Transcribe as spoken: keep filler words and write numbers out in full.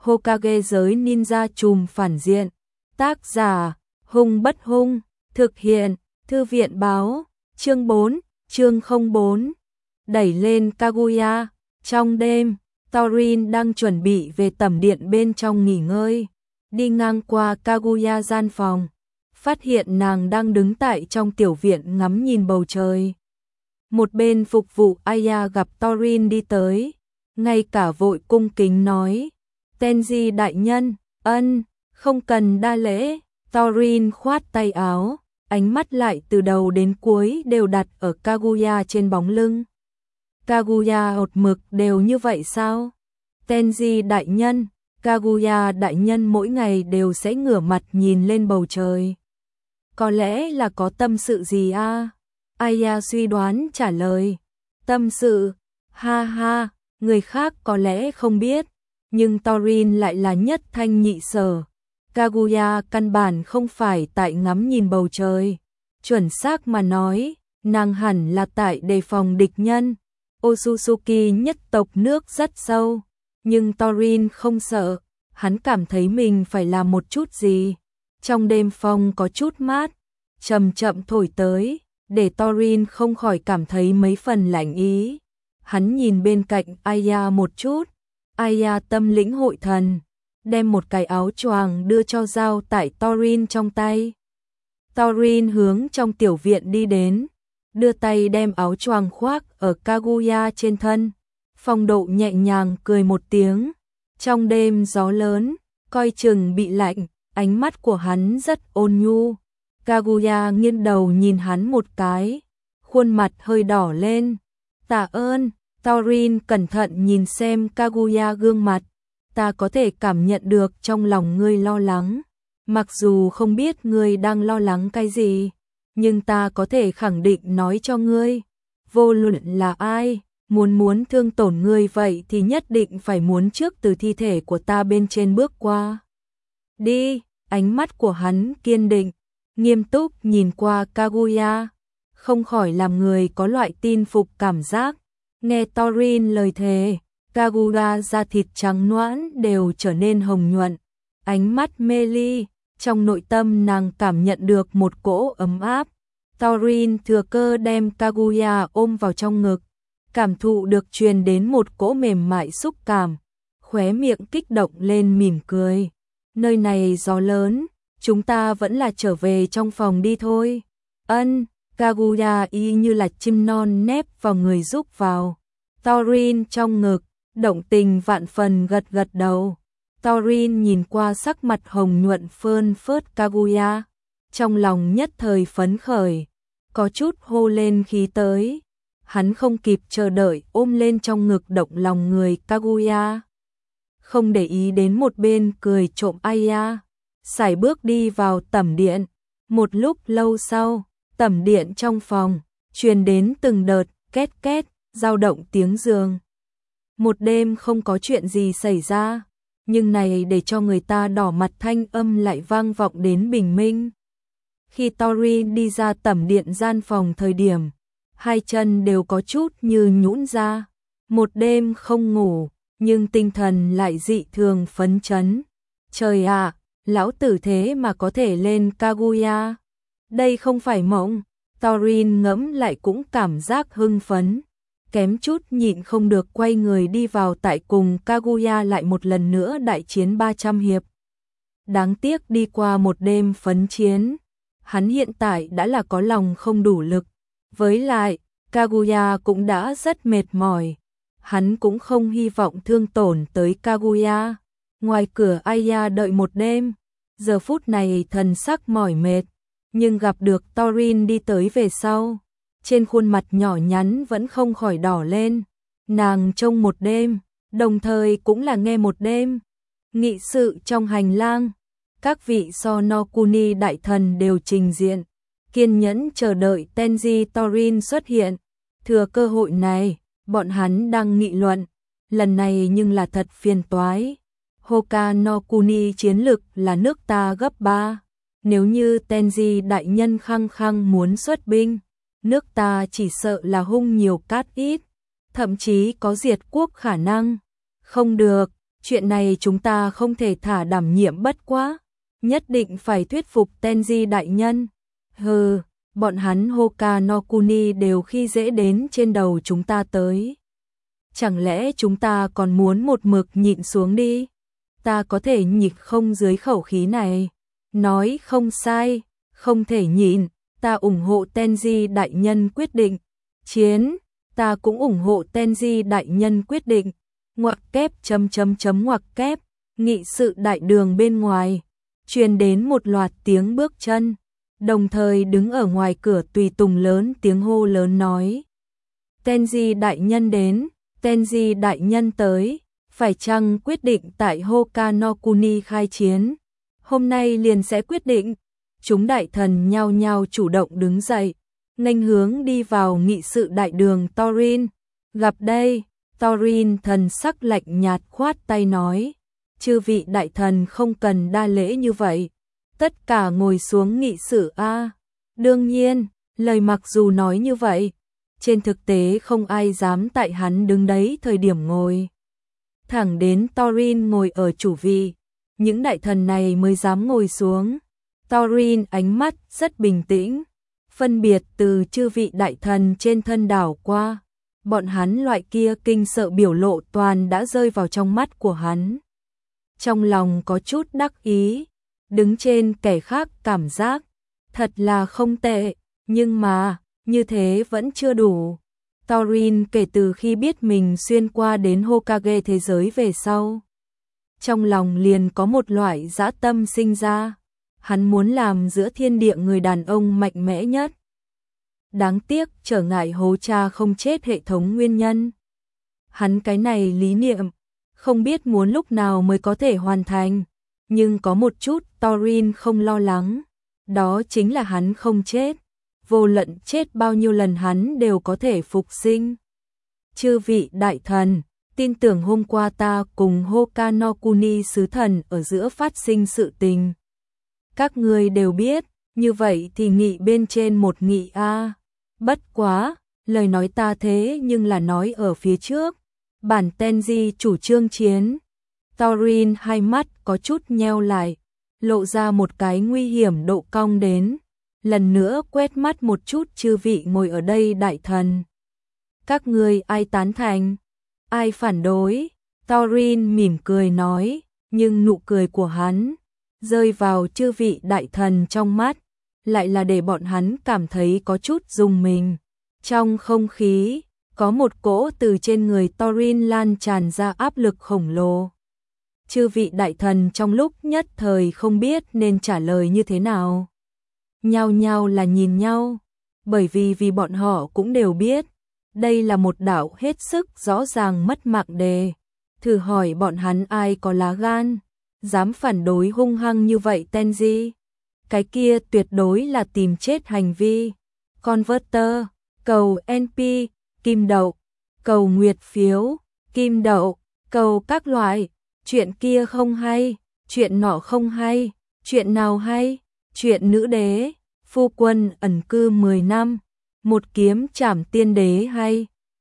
Hokage giới ninja trùm phản diện. Tác giả, Hung Bất Hung, thực hiện, Thư viện báo, chương bốn, chương không bốn. Đẩy lên Kaguya, trong đêm, Thorin đang chuẩn bị về tẩm điện bên trong nghỉ ngơi, đi ngang qua Kaguya gian phòng, phát hiện nàng đang đứng tại trong tiểu viện ngắm nhìn bầu trời. Một bên phục vụ Aya gặp Thorin đi tới, ngay cả vội cung kính nói, Tenji đại nhân, ân, không cần đa lễ. Thorin khoát tay áo, ánh mắt lại từ đầu đến cuối đều đặt ở Kaguya trên bóng lưng. Kaguya hột mực đều như vậy sao? Tenji đại nhân, Kaguya đại nhân mỗi ngày đều sẽ ngửa mặt nhìn lên bầu trời. Có lẽ là có tâm sự gì a? À? Aya suy đoán trả lời. Tâm sự? Ha ha, người khác có lẽ không biết, nhưng Thorin lại là nhất thanh nhị sở. Kaguya căn bản không phải tại ngắm nhìn bầu trời, chuẩn xác mà nói, nàng hẳn là tại đề phòng địch nhân. Otsutsuki nhất tộc nước rất sâu, nhưng Thorin không sợ, hắn cảm thấy mình phải làm một chút gì. Trong đêm phong có chút mát, chậm chậm thổi tới, để Thorin không khỏi cảm thấy mấy phần lạnh ý. Hắn nhìn bên cạnh Aya một chút, Aya tâm lĩnh hội thần, đem một cái áo choàng đưa cho dao tại Thorin trong tay. Thorin hướng trong tiểu viện đi đến, đưa tay đem áo choàng khoác ở Kaguya trên thân, phong độ nhẹ nhàng cười một tiếng. Trong đêm gió lớn, coi chừng bị lạnh, ánh mắt của hắn rất ôn nhu. Kaguya nghiêng đầu nhìn hắn một cái, khuôn mặt hơi đỏ lên. Tạ ơn. Thorin cẩn thận nhìn xem Kaguya gương mặt, ta có thể cảm nhận được trong lòng ngươi lo lắng. Mặc dù không biết ngươi đang lo lắng cái gì, nhưng ta có thể khẳng định nói cho ngươi, vô luận là ai, muốn muốn thương tổn ngươi vậy thì nhất định phải muốn trước từ thi thể của ta bên trên bước qua. Đi, ánh mắt của hắn kiên định, nghiêm túc nhìn qua Kaguya, không khỏi làm người có loại tin phục cảm giác. Nghe Thorin lời thề, Kaguya da thịt trắng nõn đều trở nên hồng nhuận, ánh mắt mê ly, trong nội tâm nàng cảm nhận được một cỗ ấm áp. Thorin thừa cơ đem Kaguya ôm vào trong ngực, cảm thụ được truyền đến một cỗ mềm mại xúc cảm, khóe miệng kích động lên mỉm cười. Nơi này gió lớn, chúng ta vẫn là trở về trong phòng đi thôi. Ân. Kaguya y như là chim non nép vào người rúc vào. Thorin trong ngực, động tình vạn phần gật gật đầu. Thorin nhìn qua sắc mặt hồng nhuận phơn phớt Kaguya, trong lòng nhất thời phấn khởi, có chút hô lên khí tới. Hắn không kịp chờ đợi ôm lên trong ngực động lòng người Kaguya. Không để ý đến một bên cười trộm Aya, sải bước đi vào tẩm điện. Một lúc lâu sau, tẩm điện trong phòng, truyền đến từng đợt, két két, dao động tiếng giường. Một đêm không có chuyện gì xảy ra, nhưng này để cho người ta đỏ mặt thanh âm lại vang vọng đến bình minh. Khi Thorin đi ra tẩm điện gian phòng thời điểm, hai chân đều có chút như nhũn ra. Một đêm không ngủ, nhưng tinh thần lại dị thường phấn chấn. Trời ạ, lão tử thế mà có thể lên Kaguya. Đây không phải mộng. Thorin ngẫm lại cũng cảm giác hưng phấn, kém chút nhịn không được quay người đi vào tại cùng Kaguya lại một lần nữa đại chiến ba trăm hiệp. Đáng tiếc đi qua một đêm phấn chiến, hắn hiện tại đã là có lòng không đủ lực. Với lại, Kaguya cũng đã rất mệt mỏi, hắn cũng không hy vọng thương tổn tới Kaguya. Ngoài cửa Aya đợi một đêm, giờ phút này thần sắc mỏi mệt, nhưng gặp được Thorin đi tới về sau, trên khuôn mặt nhỏ nhắn vẫn không khỏi đỏ lên. Nàng trông một đêm, đồng thời cũng là nghe một đêm. Nghị sự trong hành lang, các vị Sonokuni đại thần đều trình diện, kiên nhẫn chờ đợi Tenji Thorin xuất hiện. Thừa cơ hội này, bọn hắn đang nghị luận, lần này nhưng là thật phiền toái. Hoka no Kuni chiến lực là nước ta gấp ba. Nếu như Tenji đại nhân khăng khăng muốn xuất binh, nước ta chỉ sợ là hung nhiều cát ít, thậm chí có diệt quốc khả năng. Không được, chuyện này chúng ta không thể thả đảm nhiệm bất quá, nhất định phải thuyết phục Tenji đại nhân. Hừ, bọn hắn Hoka no Kuni đều khi dễ đến trên đầu chúng ta tới. Chẳng lẽ chúng ta còn muốn một mực nhịn xuống đi? Ta có thể nhịn không dưới khẩu khí này. Nói không sai, không thể nhịn, ta ủng hộ Tenji đại nhân quyết định. Chiến, ta cũng ủng hộ Tenji đại nhân quyết định. Ngoặc kép chấm chấm chấm ngoặc kép, nghị sự đại đường bên ngoài, truyền đến một loạt tiếng bước chân, đồng thời đứng ở ngoài cửa tùy tùng lớn tiếng hô lớn nói. Tenji đại nhân đến, Tenji đại nhân tới, phải chăng quyết định tại Hoka no Kuni khai chiến? Hôm nay liền sẽ quyết định. Chúng đại thần nhao nhao chủ động đứng dậy, nghênh hướng đi vào nghị sự đại đường Thorin. Gặp đây, Thorin thần sắc lạnh nhạt khoát tay nói, chư vị đại thần không cần đa lễ như vậy, tất cả ngồi xuống nghị sự a. Đương nhiên, lời mặc dù nói như vậy, trên thực tế không ai dám tại hắn đứng đấy thời điểm ngồi. Thẳng đến Thorin ngồi ở chủ vị, những đại thần này mới dám ngồi xuống. Thorin ánh mắt rất bình tĩnh, phân biệt từ chư vị đại thần trên thân đảo qua. Bọn hắn loại kia kinh sợ biểu lộ toàn đã rơi vào trong mắt của hắn. Trong lòng có chút đắc ý, đứng trên kẻ khác cảm giác, thật là không tệ, nhưng mà, như thế vẫn chưa đủ. Thorin kể từ khi biết mình xuyên qua đến Hokage thế giới về sau, trong lòng liền có một loại dã tâm sinh ra, hắn muốn làm giữa thiên địa người đàn ông mạnh mẽ nhất. Đáng tiếc trở ngại hố cha không chết hệ thống nguyên nhân. Hắn cái này lý niệm, không biết muốn lúc nào mới có thể hoàn thành, nhưng có một chút Thorin không lo lắng, đó chính là hắn không chết, vô luận chết bao nhiêu lần hắn đều có thể phục sinh. Chư vị đại thần, tin tưởng hôm qua ta cùng Hoka no Kuni sứ thần ở giữa phát sinh sự tình. Các người đều biết, như vậy thì nghị bên trên một nghị a. Bất quá, lời nói ta thế nhưng là nói ở phía trước. Bản Tenji chủ trương chiến. Thorin hai mắt có chút nheo lại, lộ ra một cái nguy hiểm độ cong đến. Lần nữa quét mắt một chút chư vị ngồi ở đây đại thần. Các người ai tán thành? Ai phản đối? Thorin mỉm cười nói, nhưng nụ cười của hắn rơi vào chư vị đại thần trong mắt, lại là để bọn hắn cảm thấy có chút rùng mình. Trong không khí, có một cỗ từ trên người Thorin lan tràn ra áp lực khổng lồ. Chư vị đại thần trong lúc nhất thời không biết nên trả lời như thế nào. Nhao nhao là nhìn nhau, bởi vì vì bọn họ cũng đều biết, đây là một đạo hết sức rõ ràng mất mạng đề. Thử hỏi bọn hắn ai có lá gan, dám phản đối hung hăng như vậy Tenji. Cái kia tuyệt đối là tìm chết hành vi. Converter, cầu en pê, kim đậu, cầu nguyệt phiếu, kim đậu, cầu các loại. Chuyện kia không hay, chuyện nọ không hay, chuyện nào hay, chuyện nữ đế, phu quân ẩn cư mười năm, một kiếm trảm tiên đế hay.